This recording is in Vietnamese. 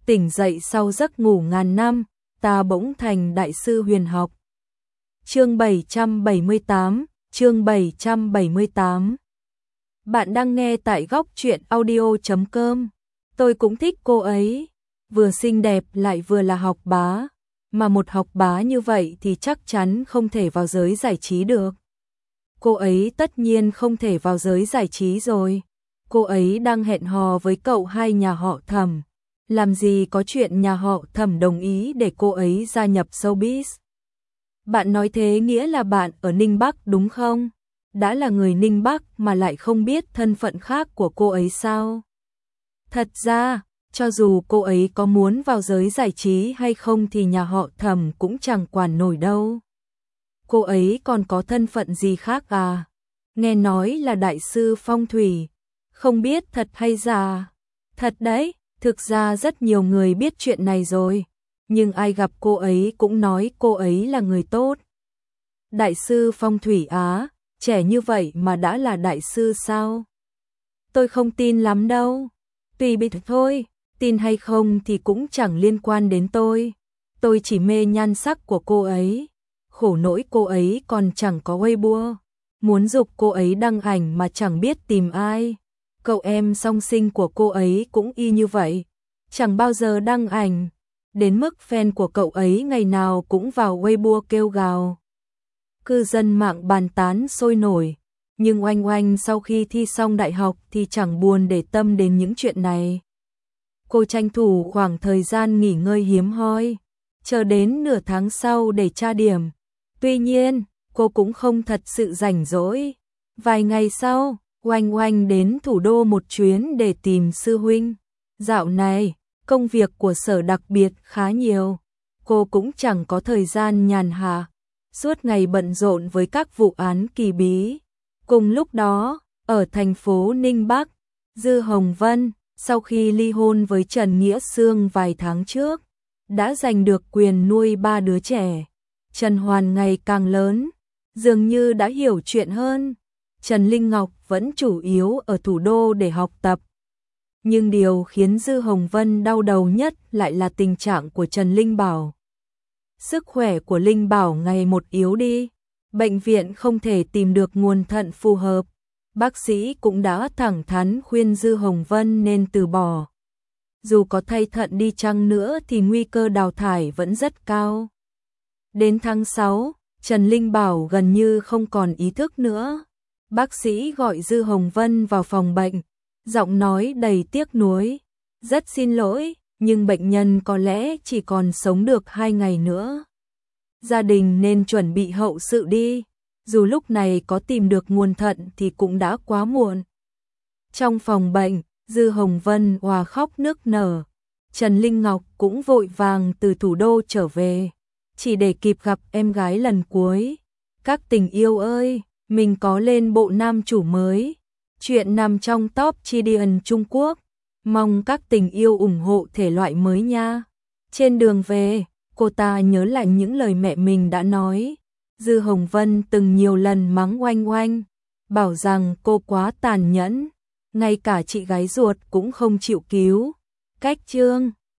tỉnh dậy sau giấc ngủ ngàn năm, ta bỗng thành đại sư huyền học. Chương 778, chương 778. Bạn đang nghe tại góc truyện audio.com. Tôi cũng thích cô ấy, vừa xinh đẹp lại vừa là học bá, mà một học bá như vậy thì chắc chắn không thể vào giới giải trí được. Cô ấy tất nhiên không thể vào giới giải trí rồi. Cô ấy đang hẹn hò với cậu hai nhà họ Thẩm. Làm gì có chuyện nhà họ Thẩm đồng ý để cô ấy gia nhập showbiz. Bạn nói thế nghĩa là bạn ở Ninh Bắc đúng không? Đã là người Ninh Bắc mà lại không biết thân phận khác của cô ấy sao? Thật ra, cho dù cô ấy có muốn vào giới giải trí hay không thì nhà họ Thẩm cũng chẳng quản nổi đâu. Cô ấy còn có thân phận gì khác à? Nghe nói là đại sư phong thủy. Không biết thật hay giả? Thật đấy, thực ra rất nhiều người biết chuyện này rồi. Nhưng ai gặp cô ấy cũng nói cô ấy là người tốt. Đại sư phong thủy á, trẻ như vậy mà đã là đại sư sao? Tôi không tin lắm đâu. Tùy bị thôi, tin hay không thì cũng chẳng liên quan đến tôi. Tôi chỉ mê nhan sắc của cô ấy. Khổ nỗi cô ấy còn chẳng có Weibo. Muốn giục cô ấy đăng ảnh mà chẳng biết tìm ai. Cậu em song sinh của cô ấy cũng y như vậy. Chẳng bao giờ đăng ảnh. Đến mức fan của cậu ấy ngày nào cũng vào Weibo kêu gào. Cư dân mạng bàn tán sôi nổi. Nhưng Oanh Oanh sau khi thi xong đại học thì chẳng buồn để tâm đến những chuyện này. Cô tranh thủ khoảng thời gian nghỉ ngơi hiếm hoi, chờ đến nửa tháng sau để tra điểm. Tuy nhiên, cô cũng không thật sự rảnh rỗi. Vài ngày sau, Oanh Oanh đến thủ đô một chuyến để tìm sư huynh. Dạo này, công việc của sở đặc biệt khá nhiều. Cô cũng chẳng có thời gian nhàn hạ, suốt ngày bận rộn với các vụ án kỳ bí. Cùng lúc đó, ở thành phố Ninh Bắc, Dư Hồng Vân, sau khi ly hôn với Trần Nghĩa Xương vài tháng trước, đã giành được quyền nuôi 3 đứa trẻ. Trần Hoàn ngày càng lớn, dường như đã hiểu chuyện hơn. Trần Linh Ngọc vẫn chủ yếu ở thủ đô để học tập. Nhưng điều khiến Dư Hồng Vân đau đầu nhất lại là tình trạng của Trần Linh Bảo. Sức khỏe của Linh Bảo ngày một yếu đi. Bệnh viện không thể tìm được nguồn thận phù hợp. Bác sĩ cũng đã thẳng thắn khuyên Dư Hồng Vân nên từ bỏ. Dù có thay thận đi chăng nữa thì nguy cơ đào thải vẫn rất cao. Đến tháng 6, Trần Linh Bảo gần như không còn ý thức nữa. Bác sĩ gọi Dư Hồng Vân vào phòng bệnh, giọng nói đầy tiếc nuối. Rất xin lỗi, nhưng bệnh nhân có lẽ chỉ còn sống được 2 ngày nữa. Gia đình nên chuẩn bị hậu sự đi, dù lúc này có tìm được nguồn thận thì cũng đã quá muộn. Trong phòng bệnh, Dư Hồng Vân òa khóc nức nở. Trần Linh Ngọc cũng vội vàng từ thủ đô trở về, chỉ để kịp gặp em gái lần cuối. Các tình yêu ơi, mình có lên bộ nam chủ mới. Chuyện nằm trong top Chidian Trung Quốc. Mong các tình yêu ủng hộ thể loại mới nha. Trên đường về, cô ta nhớ lại những lời mẹ mình đã nói. Dư Hồng Vân từng nhiều lần mắng Oanh Oanh, bảo rằng cô quá tàn nhẫn, ngay cả chị gái ruột cũng không chịu cứu. Cách chương